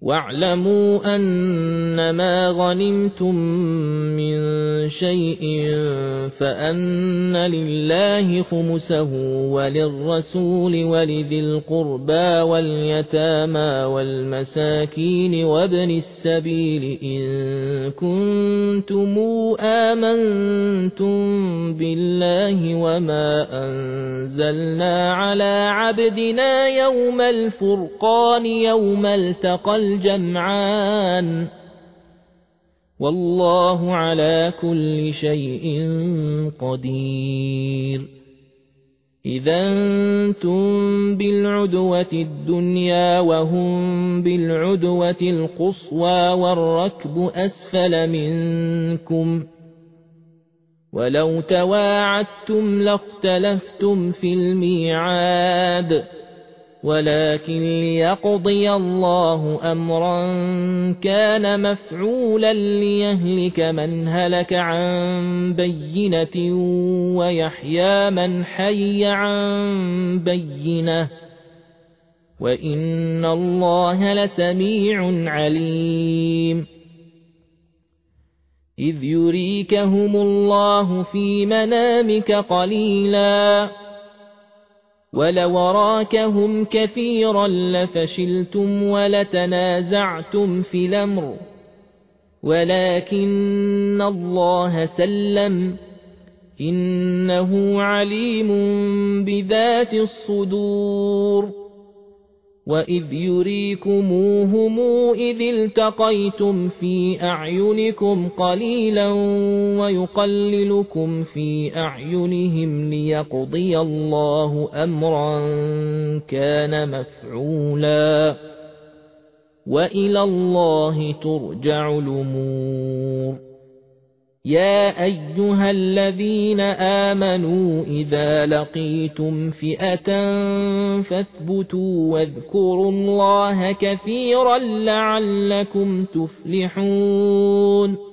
واعلموا أنما غنمتم من شيء فأن لله خمسه وللرسول ولذي القربى واليتامى والمساكين وابن السبيل إن كنتم آمنتم بالله وما أنزلنا على عبدنا يوم الفرقان يوم التقى الجمعان والله على كل شيء قدير إذا أنتم بالعدوة الدنيا وهم بالعدوة القصوى والركب أسفل منكم ولو تواعدتم لاختلفتم في الميعاد ولكن ليقضي الله أمرا كان مفعولا ليهلك من هلك عن بينة ويحيى من حي عن بينة وإن الله لسميع عليم إذ يريكهم الله في منامك قليلا ولو راكهم كثيرا لفشلتم ولتنازعتم في الأمر ولكن الله سلم إنه عليم بذات الصدور وإذ يريكموهم إذ التقيتم في أعينكم قليلا ويقللكم في أعينهم ليقضي الله أمرا كان مفعولا وإلى الله ترجع الأمور يا أيها الذين آمنوا إذا لقيتم فئة فاثبتوا واذكروا الله كثيرا لعلكم تفلحون